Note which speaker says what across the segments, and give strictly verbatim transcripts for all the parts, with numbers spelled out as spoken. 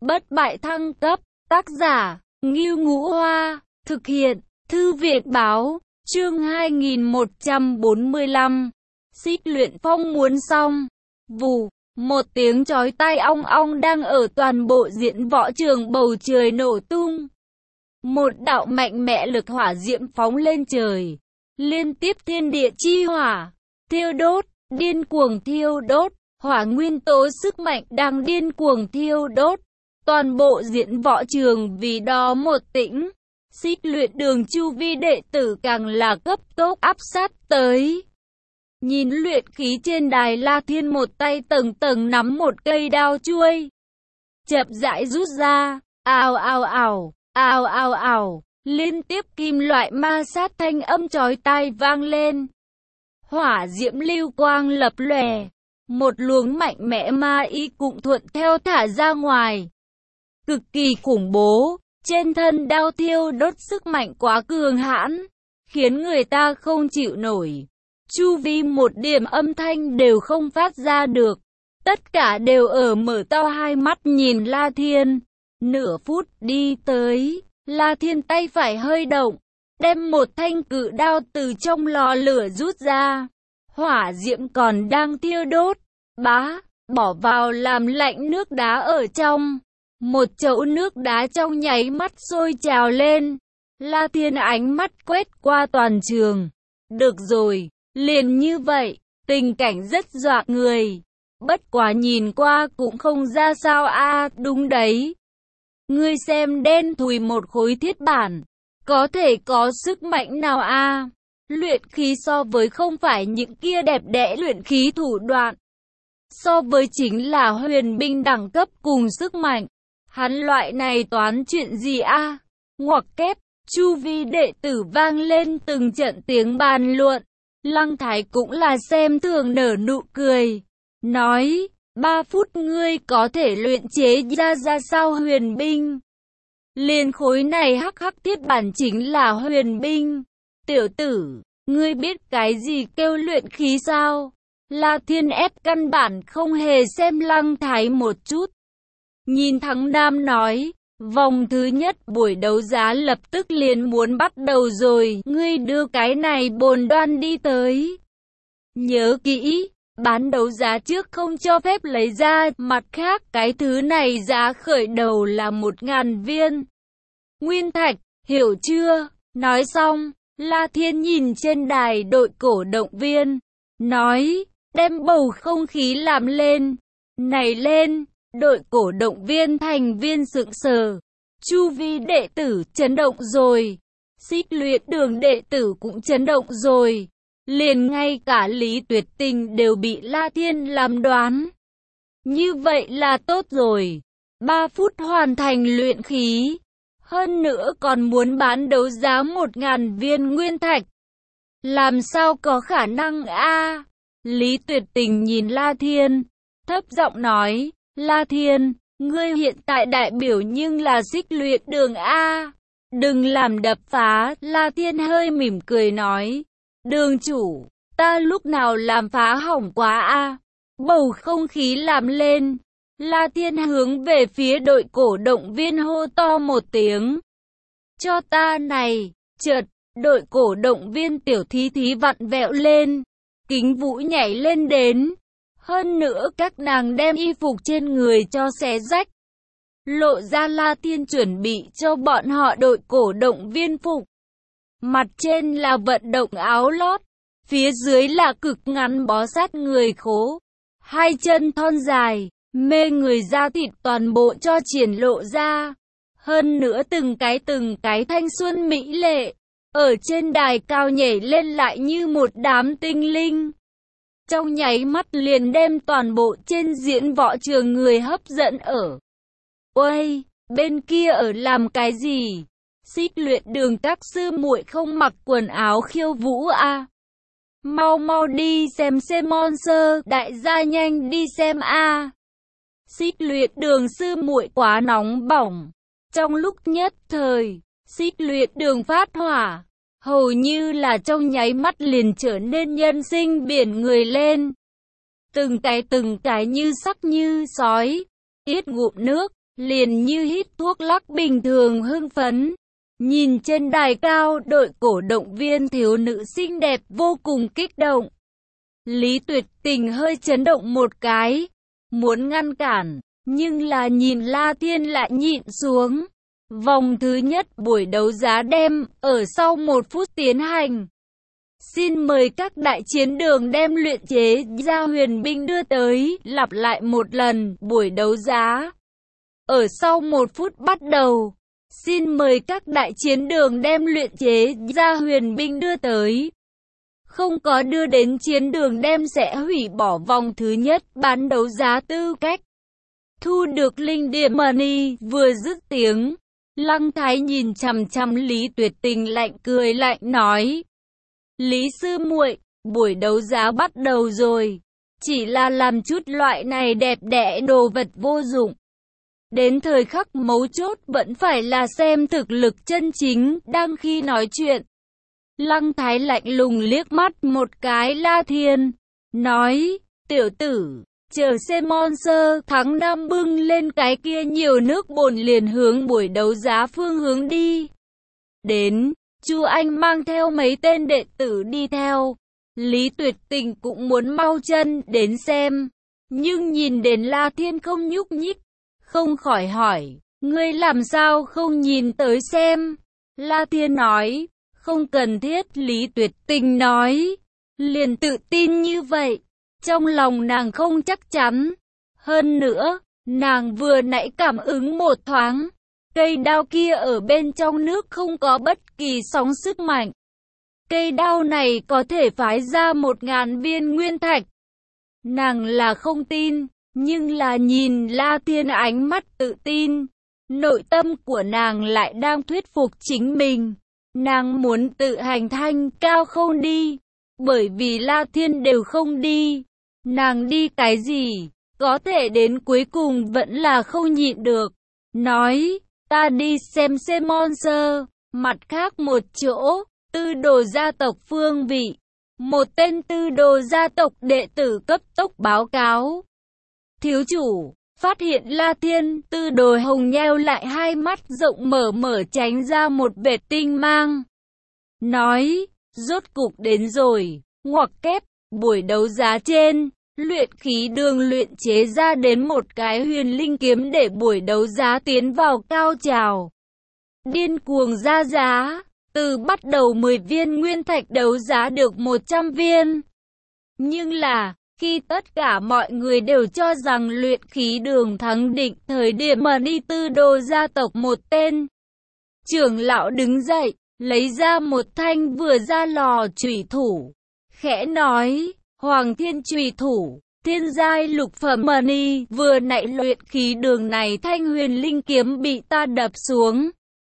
Speaker 1: Bất bại thăng cấp, tác giả, Ngưu Ngũ Hoa, thực hiện, Thư viện báo, chương hai nghìn một trăm bốn mươi lăm, xích luyện phong muốn xong, vù, một tiếng chói tai ong ong đang ở toàn bộ diễn võ trường bầu trời nổ tung. Một đạo mạnh mẽ lực hỏa diễm phóng lên trời, liên tiếp thiên địa chi hỏa, thiêu đốt, điên cuồng thiêu đốt, hỏa nguyên tố sức mạnh đang điên cuồng thiêu đốt. Toàn bộ diễn võ trường vì đó một tĩnh, xích luyện đường chu vi đệ tử càng là cấp tốc áp sát tới. Nhìn luyện khí trên đài, La Thiên một tay tầng tầng nắm một cây đao chuôi, chậm rãi rút ra, ào ào ào, ào ào ào, liên tiếp kim loại ma sát thanh âm chói tai vang lên. Hỏa diễm lưu quang lập lòe, một luồng mạnh mẽ ma ý cũng thuận theo thả ra ngoài. Cực kỳ khủng bố, trên thân đao thiêu đốt sức mạnh quá cường hãn, khiến người ta không chịu nổi. Chu vi một điểm âm thanh đều không phát ra được, tất cả đều ở mở to hai mắt nhìn La Thiên. Nửa phút đi tới, La Thiên tay phải hơi động, đem một thanh cự đao từ trong lò lửa rút ra. Hỏa diễm còn đang thiêu đốt, bá, bỏ vào làm lạnh nước đá ở trong. Một chậu nước đá trong nháy mắt sôi trào lên. La Thiên ánh mắt quét qua toàn trường. Được rồi, liền như vậy, tình cảnh rất dọa người. Bất quá nhìn qua cũng không ra sao a à, đúng đấy. Ngươi xem đen thùi một khối thiết bản, có thể có sức mạnh nào a à? Luyện khí so với không phải những kia đẹp đẽ luyện khí thủ đoạn. So với chính là huyền binh đẳng cấp cùng sức mạnh. Hắn loại này toán chuyện gì a? À? Ngoặc kép, chu vi đệ tử vang lên từng trận tiếng bàn luận. Lăng Thái cũng là xem thường nở nụ cười, nói, ba phút ngươi có thể luyện chế ra ra sao huyền binh? Liên khối này hắc hắc thiết bản chính là huyền binh. Tiểu tử, ngươi biết cái gì kêu luyện khí sao? La Thiên ép căn bản không hề xem Lăng Thái một chút. Nhìn Thắng Nam nói, vòng thứ nhất buổi đấu giá lập tức liền muốn bắt đầu rồi, ngươi đưa cái này bồn đoan đi tới. Nhớ kỹ, bán đấu giá trước không cho phép lấy ra, mặt khác cái thứ này giá khởi đầu là một ngàn viên nguyên thạch, hiểu chưa? Nói xong, La Thiên nhìn trên đài đội cổ động viên, nói, đem bầu không khí làm lên, này lên. Đội cổ động viên thành viên sững sờ, chu vi đệ tử chấn động rồi, xích luyện đường đệ tử cũng chấn động rồi, liền ngay cả Lý Tuyệt Tình đều bị La Thiên làm đoán. Như vậy là tốt rồi, ba phút hoàn thành luyện khí, hơn nữa còn muốn bán đấu giá một ngàn viên nguyên thạch. Làm sao có khả năng a? À? Lý Tuyệt Tình nhìn La Thiên, thấp giọng nói, La Thiên, ngươi hiện tại đại biểu nhưng là xích luyện đường a, đừng làm đập phá. La Thiên hơi mỉm cười nói, đường chủ, ta lúc nào làm phá hỏng quá a? Bầu không khí làm lên, La Thiên hướng về phía đội cổ động viên hô to một tiếng, cho ta này. Chợt, đội cổ động viên tiểu thí thí vặn vẹo lên, Kính Vũ nhảy lên đến. Hơn nữa các nàng đem y phục trên người cho xé rách, lộ ra La Thiên chuẩn bị cho bọn họ đội cổ động viên phục. Mặt trên là vận động áo lót, phía dưới là cực ngắn bó sát người khố, hai chân thon dài, mê người da thịt toàn bộ cho triển lộ ra. Hơn nữa từng cái từng cái thanh xuân mỹ lệ, ở trên đài cao nhảy lên lại như một đám tinh linh. Trong nháy mắt liền đem toàn bộ trên diễn võ trường người hấp dẫn ở. Ôi, bên kia ở làm cái gì? Xích luyện đường các sư muội không mặc quần áo khiêu vũ à? Mau mau đi xem xem monster, đại gia nhanh đi xem a. À. Xích luyện đường sư muội quá nóng bỏng. Trong lúc nhất thời, xích luyện đường phát hỏa. Hầu như là trong nháy mắt liền trở nên nhân sinh biển người lên. Từng cái từng cái như sắc như sói, yết ngụm nước, liền như hít thuốc lắc bình thường hưng phấn. Nhìn trên đài cao, đội cổ động viên thiếu nữ xinh đẹp vô cùng kích động. Lý Tuyệt Tình hơi chấn động một cái, muốn ngăn cản, nhưng là nhìn La Thiên lại nhịn xuống. Vòng thứ nhất buổi đấu giá đem ở sau một phút tiến hành. Xin mời các đại chiến đường đem luyện chế ra huyền binh đưa tới, lặp lại một lần, buổi đấu giá. Ở sau một phút bắt đầu. Xin mời các đại chiến đường đem luyện chế ra huyền binh đưa tới. Không có đưa đến chiến đường đem sẽ hủy bỏ vòng thứ nhất bán đấu giá tư cách. Thu được linh điểm money, vừa dứt tiếng. Lăng Thái nhìn chằm chằm Lý Tuyệt Tình lạnh cười lạnh nói. Lý sư muội, buổi đấu giá bắt đầu rồi. Chỉ là làm chút loại này đẹp đẽ đồ vật vô dụng. Đến thời khắc mấu chốt vẫn phải là xem thực lực chân chính. Đang khi nói chuyện, Lăng Thái lạnh lùng liếc mắt một cái La Thiên, nói, tiểu tử, chờ xem Monster tháng năm bưng lên cái kia nhiều nước bồn liền hướng buổi đấu giá phương hướng đi. Đến, Chu Anh mang theo mấy tên đệ tử đi theo. Lý Tuyệt Tình cũng muốn mau chân đến xem, nhưng nhìn đến La Thiên không nhúc nhích, không khỏi hỏi, ngươi làm sao không nhìn tới xem? La Thiên nói, không cần thiết. Lý Tuyệt Tình nói, liền tự tin như vậy, trong lòng nàng không chắc chắn. Hơn nữa, nàng vừa nãy cảm ứng một thoáng, cây đao kia ở bên trong nước không có bất kỳ sóng sức mạnh. Cây đao này có thể phái ra một ngàn viên nguyên thạch. Nàng là không tin, nhưng là nhìn La Thiên ánh mắt tự tin, nội tâm của nàng lại đang thuyết phục chính mình. Nàng muốn tự hành thanh cao không đi, bởi vì La Thiên đều không đi. Nàng đi cái gì, có thể đến cuối cùng vẫn là không nhịn được. Nói, ta đi xem xem Monster. Mặt khác một chỗ, tư đồ gia tộc phương vị. Một tên tư đồ gia tộc đệ tử cấp tốc báo cáo. Thiếu chủ, phát hiện La Thiên. Tư đồ hồng nheo lại hai mắt rộng mở mở tránh ra một vệt tinh mang. Nói, rốt cục đến rồi. Ngoặc kép, buổi đấu giá trên, luyện khí đường luyện chế ra đến một cái huyền linh kiếm để buổi đấu giá tiến vào cao trào. Điên cuồng ra giá, từ bắt đầu mười viên nguyên thạch đấu giá được một trăm viên. Nhưng là, khi tất cả mọi người đều cho rằng luyện khí đường thắng định thời điểm mà đi tư đồ gia tộc một tên. Trưởng lão đứng dậy, lấy ra một thanh vừa ra lò chủy thủ. Khẽ nói, Hoàng Thiên chủy thủ, thiên giai lục phẩm money, vừa nãy luyện khí đường này thanh huyền linh kiếm bị ta đập xuống.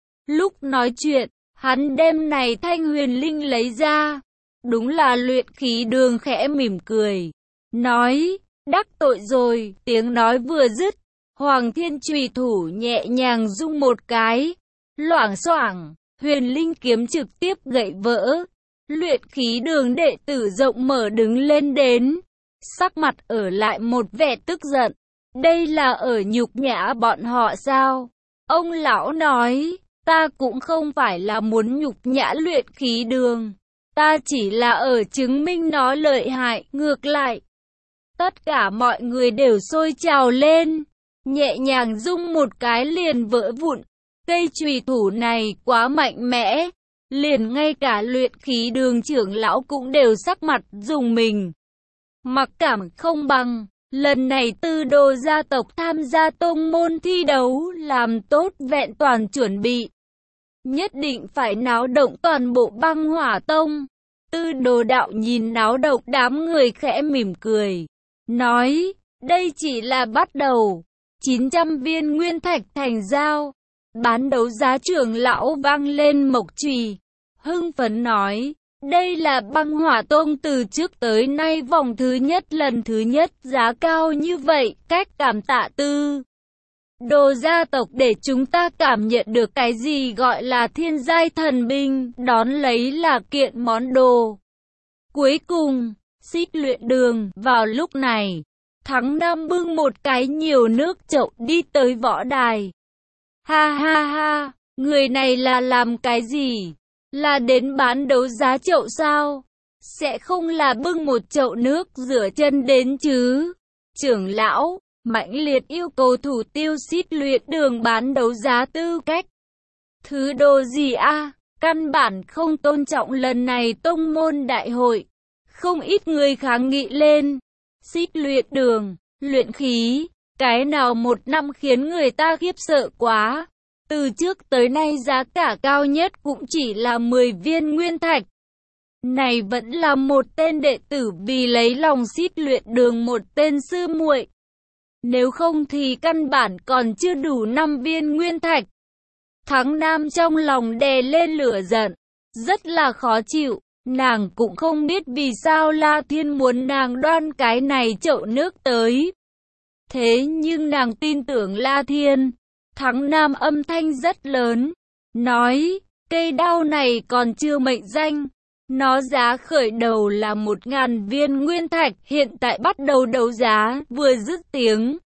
Speaker 1: Lúc nói chuyện, hắn đem này thanh huyền linh lấy ra. Đúng là luyện khí đường khẽ mỉm cười. Nói, đắc tội rồi, tiếng nói vừa dứt. Hoàng Thiên chùy thủ nhẹ nhàng rung một cái. Loảng xoảng, huyền linh kiếm trực tiếp gãy vỡ. Luyện khí đường đệ tử rộng mở đứng lên đến. Sắc mặt ở lại một vẻ tức giận. Đây là ở nhục nhã bọn họ sao? Ông lão nói, ta cũng không phải là muốn nhục nhã luyện khí đường. Ta chỉ là ở chứng minh nó lợi hại. Ngược lại, tất cả mọi người đều sôi trào lên. Nhẹ nhàng rung một cái liền vỡ vụn. Cây chùy thủ này quá mạnh mẽ. Liền ngay cả luyện khí đường trưởng lão cũng đều sắc mặt rùng mình. Mặc cảm không bằng, lần này tư đồ gia tộc tham gia tông môn thi đấu làm tốt vẹn toàn chuẩn bị. Nhất định phải náo động toàn bộ băng hỏa tông. Tư đồ đạo nhìn náo động đám người khẽ mỉm cười. Nói, đây chỉ là bắt đầu. chín trăm viên nguyên thạch thành giao. Bán đấu giá trưởng lão vang lên mộc chùy. Hưng phấn nói, đây là băng hỏa tông từ trước tới nay vòng thứ nhất lần thứ nhất giá cao như vậy, cách cảm tạ tư đồ gia tộc để chúng ta cảm nhận được cái gì gọi là thiên giai thần binh, đón lấy là kiện món đồ. Cuối cùng, xích luyện đường, vào lúc này, Thắng Nam bưng một cái nhiều nước chậu đi tới võ đài. Ha ha ha, người này là làm cái gì? Là đến bán đấu giá chậu sao? Sẽ không là bưng một chậu nước rửa chân đến chứ? Trưởng lão mãnh liệt yêu cầu thủ tiêu xít luyện đường bán đấu giá tư cách. Thứ đồ gì a? Căn bản không tôn trọng lần này tông môn đại hội. Không ít người kháng nghị lên. Xít luyện đường, luyện khí, cái nào một năm khiến người ta khiếp sợ quá. Từ trước tới nay giá cả cao nhất cũng chỉ là mười viên nguyên thạch. Này vẫn là một tên đệ tử vì lấy lòng xít luyện đường một tên sư muội. Nếu không thì căn bản còn chưa đủ năm viên nguyên thạch. Thắng Nam trong lòng đè lên lửa giận, rất là khó chịu. Nàng cũng không biết vì sao La Thiên muốn nàng đoan cái này chậu nước tới. Thế nhưng nàng tin tưởng La Thiên. Thắng Nam âm thanh rất lớn, nói, cây đao này còn chưa mệnh danh. Nó giá khởi đầu là một ngàn viên nguyên thạch, hiện tại bắt đầu đấu giá, vừa dứt tiếng.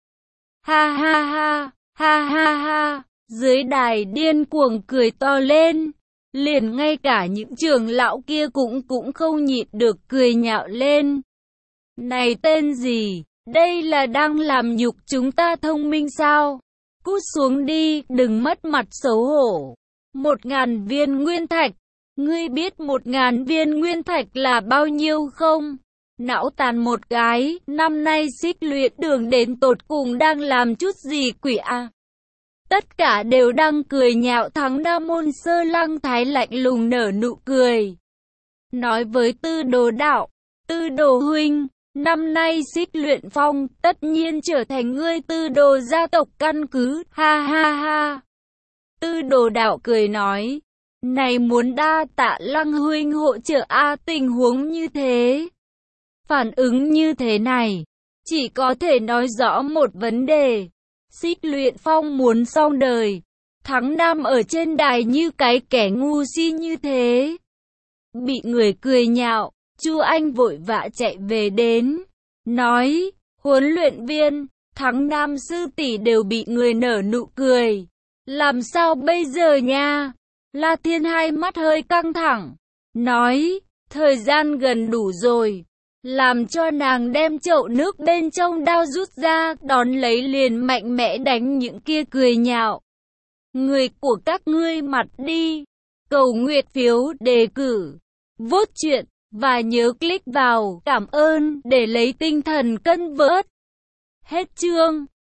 Speaker 1: Ha ha ha, ha ha ha, dưới đài điên cuồng cười to lên. Liền ngay cả những trưởng lão kia cũng cũng không nhịn được cười nhạo lên. Này tên gì, đây là đang làm nhục chúng ta thông minh sao? Cút xuống đi, đừng mất mặt xấu hổ. Một ngàn viên nguyên thạch, ngươi biết một ngàn viên nguyên thạch là bao nhiêu không? Não tàn một cái, năm nay xích luyện đường đến tột cùng đang làm chút gì quỷ à? Tất cả đều đang cười nhạo. Thắng Nam Môn Sơ Lăng Thái lạnh lùng nở nụ cười. Nói với Tư Đồ đạo, Tư Đồ huynh, năm nay xích luyện phong tất nhiên trở thành ngươi Tư Đồ gia tộc căn cứ, ha ha ha. Tư Đồ đạo cười nói, này muốn đa tạ Lăng huynh hỗ trợ a. Tình huống như thế, phản ứng như thế này, chỉ có thể nói rõ một vấn đề. Xích luyện phong muốn xong đời. Thắng Nam ở trên đài như cái kẻ ngu si như thế. Bị người cười nhạo, Chu Anh vội vã chạy về đến. Nói, huấn luyện viên, Thắng Nam sư tỷ đều bị người nở nụ cười. Làm sao bây giờ nha? La Thiên hai mắt hơi căng thẳng. Nói, thời gian gần đủ rồi. Làm cho nàng đem chậu nước bên trong đao rút ra, đón lấy liền mạnh mẽ đánh những kia cười nhạo. Người của các ngươi mặt đi. Cầu nguyện phiếu đề cử, vote chuyện, và nhớ click vào cảm ơn để lấy tinh thần cân vớt. Hết chương.